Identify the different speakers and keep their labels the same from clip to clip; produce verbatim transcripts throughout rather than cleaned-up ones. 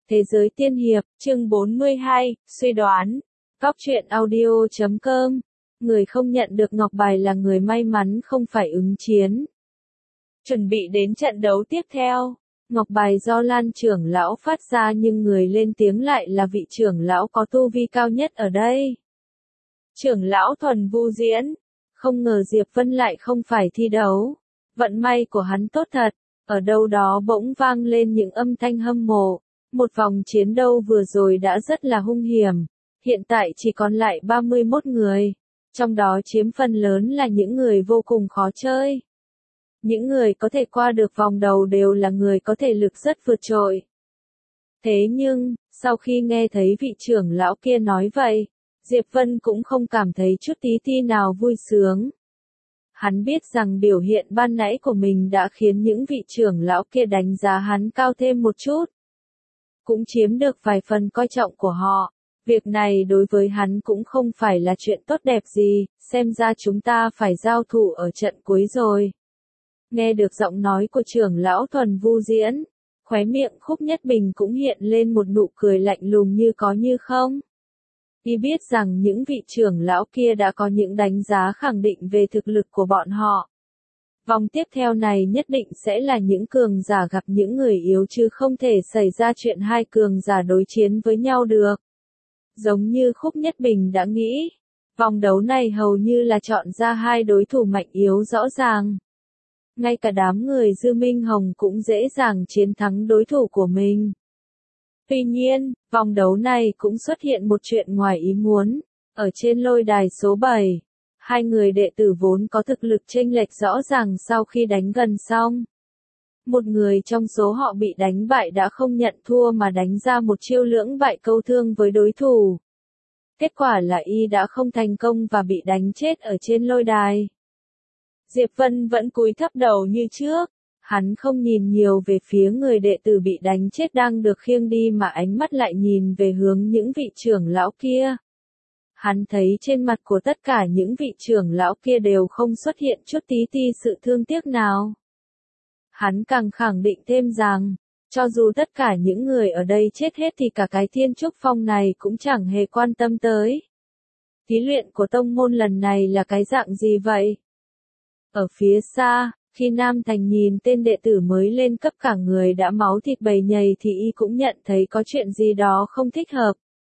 Speaker 1: Thế giới tiên hiệp, chương bốn mươi hai, suy đoán. Góc truyện audio chấm com. Người không nhận được ngọc bài là người may mắn không phải ứng chiến. Chuẩn bị đến trận đấu tiếp theo. Ngọc bài do Lan trưởng lão phát ra nhưng người lên tiếng lại là vị trưởng lão có tu vi cao nhất ở đây. Trưởng lão Thuần Vu Diễn. Không ngờ Diệp Vân lại không phải thi đấu. Vận may của hắn tốt thật. Ở đâu đó bỗng vang lên những âm thanh hâm mộ. Một vòng chiến đấu vừa rồi đã rất là hung hiểm. Hiện tại chỉ còn lại ba mươi mốt người. Trong đó chiếm phần lớn là những người vô cùng khó chơi. Những người có thể qua được vòng đầu đều là người có thể lực rất vượt trội. Thế nhưng, sau khi nghe thấy vị trưởng lão kia nói vậy, Diệp Vân cũng không cảm thấy chút tí ti nào vui sướng. Hắn biết rằng biểu hiện ban nãy của mình đã khiến những vị trưởng lão kia đánh giá hắn cao thêm một chút. Cũng chiếm được vài phần coi trọng của họ. Việc này đối với hắn cũng không phải là chuyện tốt đẹp gì, xem ra chúng ta phải giao thủ ở trận cuối rồi. Nghe được giọng nói của trưởng lão Thuần Vu Diễn, khóe miệng Khúc Nhất Bình cũng hiện lên một nụ cười lạnh lùng như có như không. Y biết rằng những vị trưởng lão kia đã có những đánh giá khẳng định về thực lực của bọn họ. Vòng tiếp theo này nhất định sẽ là những cường giả gặp những người yếu chứ không thể xảy ra chuyện hai cường giả đối chiến với nhau được. Giống như Khúc Nhất Bình đã nghĩ, vòng đấu này hầu như là chọn ra hai đối thủ mạnh yếu rõ ràng. Ngay cả đám người Dư Minh Hồng cũng dễ dàng chiến thắng đối thủ của mình. Tuy nhiên, vòng đấu này cũng xuất hiện một chuyện ngoài ý muốn. Ở trên lôi đài số bảy, hai người đệ tử vốn có thực lực chênh lệch rõ ràng sau khi đánh gần xong. Một người trong số họ bị đánh bại đã không nhận thua mà đánh ra một chiêu lưỡng bại câu thương với đối thủ. Kết quả là y đã không thành công và bị đánh chết ở trên lôi đài. Diệp Vân vẫn cúi thấp đầu như trước. Hắn không nhìn nhiều về phía người đệ tử bị đánh chết đang được khiêng đi mà ánh mắt lại nhìn về hướng những vị trưởng lão kia. Hắn thấy trên mặt của tất cả những vị trưởng lão kia đều không xuất hiện chút tí ti sự thương tiếc nào. Hắn càng khẳng định thêm rằng, cho dù tất cả những người ở đây chết hết thì cả cái Thiên Trúc Phong này cũng chẳng hề quan tâm tới. Thí luyện của tông môn lần này là cái dạng gì vậy? Ở phía xa, khi Nam Thành nhìn tên đệ tử mới lên cấp cả người đã máu thịt bầy nhầy thì y cũng nhận thấy có chuyện gì đó không thích hợp.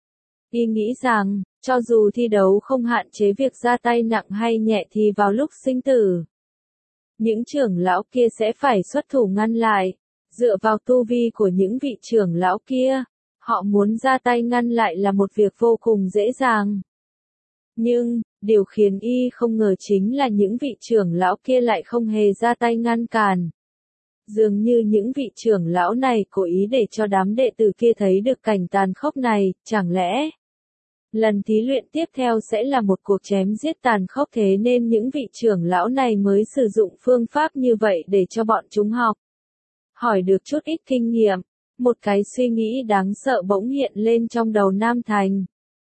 Speaker 1: Y nghĩ rằng, cho dù thi đấu không hạn chế việc ra tay nặng hay nhẹ thì vào lúc sinh tử, những trưởng lão kia sẽ phải xuất thủ ngăn lại. Dựa vào tu vi của những vị trưởng lão kia, họ muốn ra tay ngăn lại là một việc vô cùng dễ dàng. Nhưng, điều khiến y không ngờ chính là những vị trưởng lão kia lại không hề ra tay ngăn cản. Dường như những vị trưởng lão này cố ý để cho đám đệ tử kia thấy được cảnh tàn khốc này, chẳng lẽ lần thí luyện tiếp theo sẽ là một cuộc chém giết tàn khốc thế nên những vị trưởng lão này mới sử dụng phương pháp như vậy để cho bọn chúng học. Hỏi được chút ít kinh nghiệm, một cái suy nghĩ đáng sợ bỗng hiện lên trong đầu Nam Thành.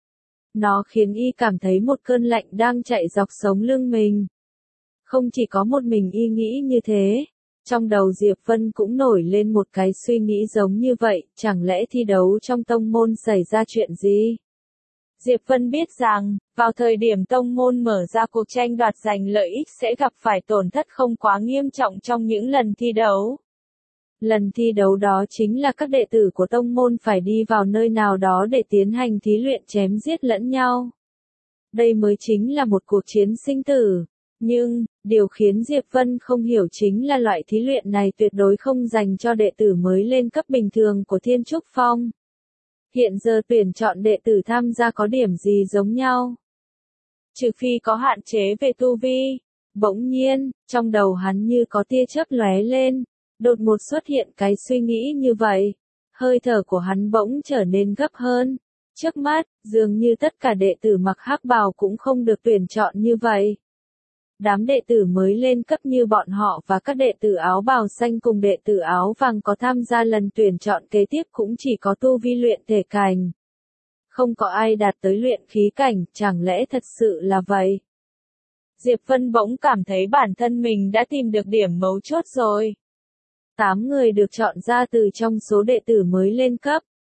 Speaker 1: Nó khiến y cảm thấy một cơn lạnh đang chạy dọc sống lưng mình. Không chỉ có một mình y nghĩ như thế, trong đầu Diệp Vân cũng nổi lên một cái suy nghĩ giống như vậy, chẳng lẽ thi đấu trong tông môn xảy ra chuyện gì? Diệp Vân biết rằng, vào thời điểm tông môn mở ra cuộc tranh đoạt giành lợi ích sẽ gặp phải tổn thất không quá nghiêm trọng trong những lần thi đấu. Lần thi đấu đó chính là các đệ tử của tông môn phải đi vào nơi nào đó để tiến hành thí luyện chém giết lẫn nhau. Đây mới chính là một cuộc chiến sinh tử. Nhưng, điều khiến Diệp Vân không hiểu chính là loại thí luyện này tuyệt đối không dành cho đệ tử mới lên cấp bình thường của Thiên Trúc Phong. Hiện giờ tuyển chọn đệ tử tham gia có điểm gì giống nhau? Trừ phi có hạn chế về tu vi. Bỗng nhiên, trong đầu hắn như có tia chớp lóe lên. Đột ngột xuất hiện cái suy nghĩ như vậy. Hơi thở của hắn bỗng trở nên gấp hơn. Trước mắt, dường như tất cả đệ tử mặc hắc bào cũng không được tuyển chọn như vậy. Đám đệ tử mới lên cấp như bọn họ và các đệ tử áo bào xanh cùng đệ tử áo vàng có tham gia lần tuyển chọn kế tiếp cũng chỉ có tu vi luyện thể cảnh. Không có ai đạt tới luyện khí cảnh, chẳng lẽ thật sự là vậy? Diệp Vân bỗng cảm thấy bản thân mình đã tìm được điểm mấu chốt rồi. Tám người được chọn ra từ trong số đệ tử mới lên cấp.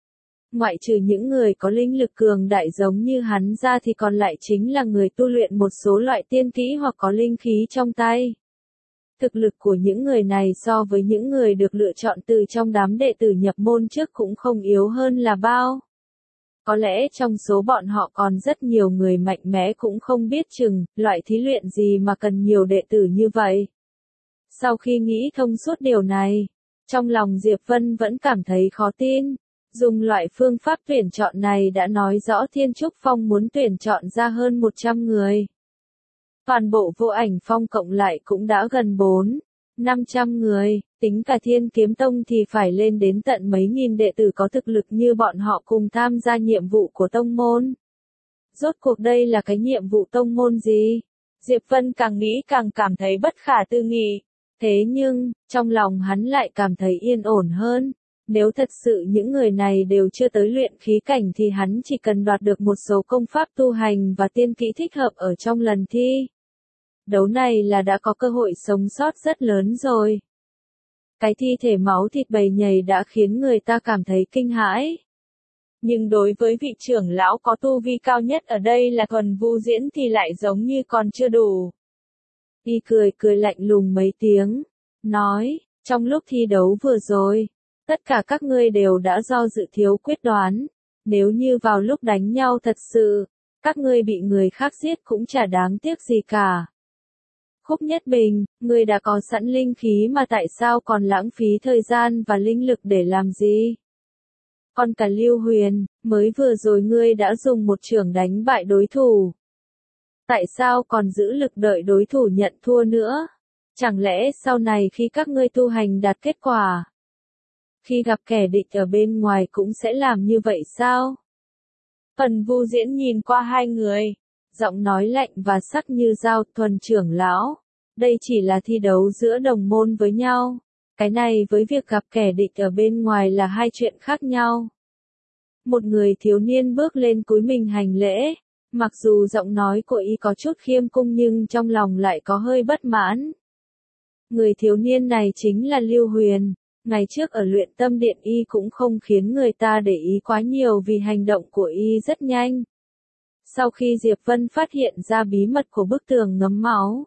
Speaker 1: Ngoại trừ những người có linh lực cường đại giống như hắn ra thì còn lại chính là người tu luyện một số loại tiên kỹ hoặc có linh khí trong tay. Thực lực của những người này so với những người được lựa chọn từ trong đám đệ tử nhập môn trước cũng không yếu hơn là bao. Có lẽ trong số bọn họ còn rất nhiều người mạnh mẽ cũng không biết chừng, loại thí luyện gì mà cần nhiều đệ tử như vậy. Sau khi nghĩ thông suốt điều này, trong lòng Diệp Vân vẫn cảm thấy khó tin. Dùng loại phương pháp tuyển chọn này đã nói rõ Thiên Trúc Phong muốn tuyển chọn ra hơn một trăm người. Toàn bộ Vô Ảnh Phong cộng lại cũng đã gần bốn, năm trăm người, tính cả Thiên Kiếm Tông thì phải lên đến tận mấy nghìn đệ tử có thực lực như bọn họ cùng tham gia nhiệm vụ của tông môn. Rốt cuộc đây là cái nhiệm vụ tông môn gì? Diệp Vân càng nghĩ càng cảm thấy bất khả tư nghị. Thế nhưng, trong lòng hắn lại cảm thấy yên ổn hơn. Nếu thật sự những người này đều chưa tới luyện khí cảnh thì hắn chỉ cần đoạt được một số công pháp tu hành và tiên kỹ thích hợp ở trong lần thi đấu này là đã có cơ hội sống sót rất lớn rồi. Cái thi thể máu thịt bầy nhầy đã khiến người ta cảm thấy kinh hãi. Nhưng đối với vị trưởng lão có tu vi cao nhất ở đây là Thuần Vu Diễn thì lại giống như còn chưa đủ. Y cười cười lạnh lùng mấy tiếng, nói, trong lúc thi đấu vừa rồi, tất cả các ngươi đều đã do dự thiếu quyết đoán, nếu như vào lúc đánh nhau thật sự, các ngươi bị người khác giết cũng chả đáng tiếc gì cả. Khúc Nhất Bình, ngươi đã có sẵn linh khí mà tại sao còn lãng phí thời gian và linh lực để làm gì? Còn cả Lưu Huyền, mới vừa rồi ngươi đã dùng một chưởng đánh bại đối thủ. Tại sao còn giữ lực đợi đối thủ nhận thua nữa? Chẳng lẽ sau này khi các ngươi tu hành đạt kết quả, khi gặp kẻ địch ở bên ngoài cũng sẽ làm như vậy sao? Thuần Vu Diễn nhìn qua hai người, giọng nói lạnh và sắc như dao. Thuần trưởng lão, đây chỉ là thi đấu giữa đồng môn với nhau. Cái này với việc gặp kẻ địch ở bên ngoài là hai chuyện khác nhau. Một người thiếu niên bước lên cúi mình hành lễ. Mặc dù giọng nói của y có chút khiêm cung nhưng trong lòng lại có hơi bất mãn. Người thiếu niên này chính là Lưu Huyền. Ngày trước ở Luyện Tâm Điện y cũng không khiến người ta để ý quá nhiều vì hành động của y rất nhanh. Sau khi Diệp Vân phát hiện ra bí mật của bức tường ngấm máu,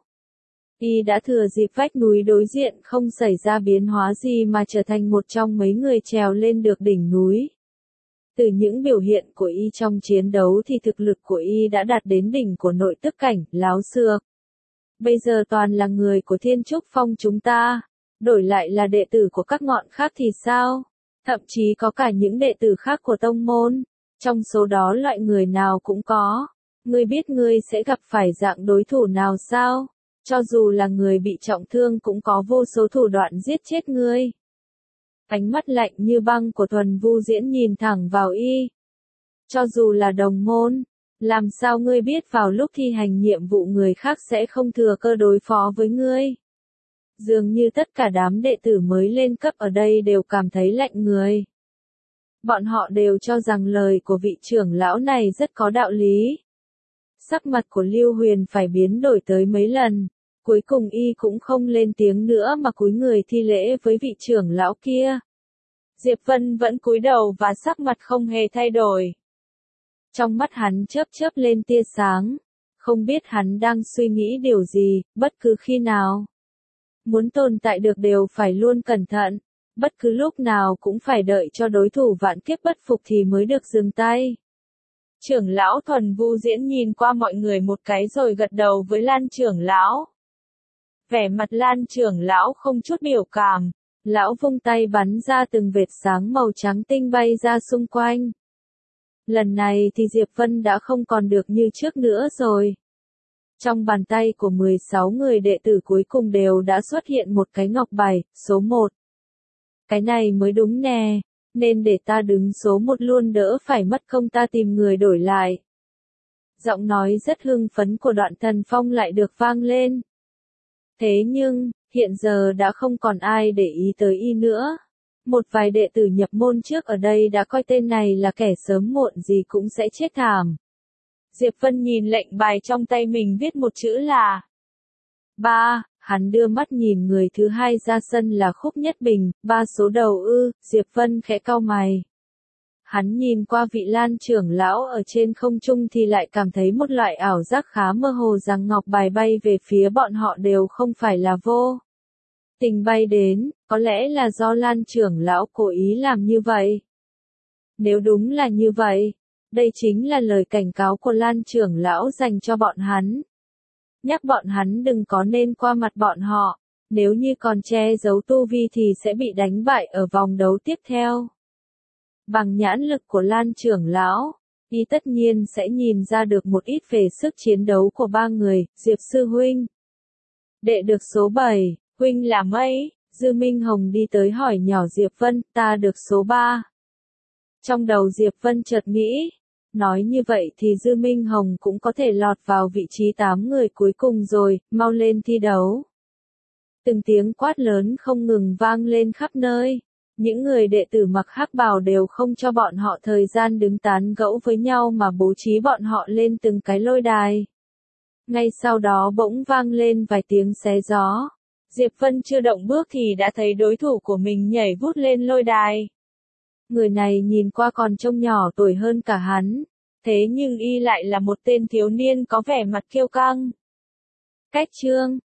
Speaker 1: y đã thừa dịp vách núi đối diện không xảy ra biến hóa gì mà trở thành một trong mấy người trèo lên được đỉnh núi. Từ những biểu hiện của y trong chiến đấu thì thực lực của y đã đạt đến đỉnh của nội tức cảnh, láo xược. Bây giờ toàn là người của Thiên Trúc Phong chúng ta, đổi lại là đệ tử của các ngọn khác thì sao? Thậm chí có cả những đệ tử khác của tông môn, trong số đó loại người nào cũng có. Ngươi biết ngươi sẽ gặp phải dạng đối thủ nào sao? Cho dù là người bị trọng thương cũng có vô số thủ đoạn giết chết ngươi. Ánh mắt lạnh như băng của Thuần Vu Diễn nhìn thẳng vào y. Cho dù là đồng môn, làm sao ngươi biết vào lúc thi hành nhiệm vụ người khác sẽ không thừa cơ đối phó với ngươi? Dường như tất cả đám đệ tử mới lên cấp ở đây đều cảm thấy lạnh người. Bọn họ đều cho rằng lời của vị trưởng lão này rất có đạo lý. Sắc mặt của Lưu Huyền phải biến đổi tới mấy lần. Cuối cùng y cũng không lên tiếng nữa mà cúi người thi lễ với vị trưởng lão kia. Diệp Vân vẫn cúi đầu và sắc mặt không hề thay đổi. Trong mắt hắn chớp chớp lên tia sáng. Không biết hắn đang suy nghĩ điều gì, bất cứ khi nào. Muốn tồn tại được đều phải luôn cẩn thận. Bất cứ lúc nào cũng phải đợi cho đối thủ vạn kiếp bất phục thì mới được dừng tay. Trưởng lão Thuần Vu Diễn nhìn qua mọi người một cái rồi gật đầu với Lan trưởng lão. Vẻ mặt Lan trưởng lão không chút biểu cảm, lão vung tay bắn ra từng vệt sáng màu trắng tinh bay ra xung quanh. Lần này thì Diệp Vân đã không còn được như trước nữa rồi. Trong bàn tay của mười sáu người đệ tử cuối cùng đều đã xuất hiện một cái ngọc bài, số một. Cái này mới đúng nè, nên để ta đứng số một luôn đỡ phải mất công ta tìm người đổi lại. Giọng nói rất hưng phấn của Đoạn Thần Phong lại được vang lên. Thế nhưng, hiện giờ đã không còn ai để ý tới y nữa. Một vài đệ tử nhập môn trước ở đây đã coi tên này là kẻ sớm muộn gì cũng sẽ chết thảm. Diệp Vân nhìn lệnh bài trong tay mình viết một chữ là ba, hắn đưa mắt nhìn người thứ hai ra sân là Khúc Nhất Bình, ba số đầu ư, Diệp Vân khẽ cau mày. Hắn nhìn qua vị Lan trưởng lão ở trên không trung thì lại cảm thấy một loại ảo giác khá mơ hồ rằng ngọc bài bay về phía bọn họ đều không phải là vô tình bay đến, có lẽ là do Lan trưởng lão cố ý làm như vậy. Nếu đúng là như vậy, đây chính là lời cảnh cáo của Lan trưởng lão dành cho bọn hắn. Nhắc bọn hắn đừng có nên qua mặt bọn họ, nếu như còn che giấu tu vi thì sẽ bị đánh bại ở vòng đấu tiếp theo. Bằng nhãn lực của Lan trưởng lão, y tất nhiên sẽ nhìn ra được một ít về sức chiến đấu của ba người. Diệp sư huynh. Đệ được số bảy, huynh là mấy? Dư Minh Hồng đi tới hỏi nhỏ Diệp Vân, ta được số ba. Trong đầu Diệp Vân chợt nghĩ, nói như vậy thì Dư Minh Hồng cũng có thể lọt vào vị trí tám người cuối cùng rồi, mau lên thi đấu. Từng tiếng quát lớn không ngừng vang lên khắp nơi. Những người đệ tử mặc hắc bào đều không cho bọn họ thời gian đứng tán gẫu với nhau mà bố trí bọn họ lên từng cái lôi đài. Ngay sau đó bỗng vang lên vài tiếng xé gió. Diệp Vân chưa động bước thì đã thấy đối thủ của mình nhảy vút lên lôi đài. Người này nhìn qua còn trông nhỏ tuổi hơn cả hắn, thế nhưng y lại là một tên thiếu niên có vẻ mặt kiêu căng. Cách trương,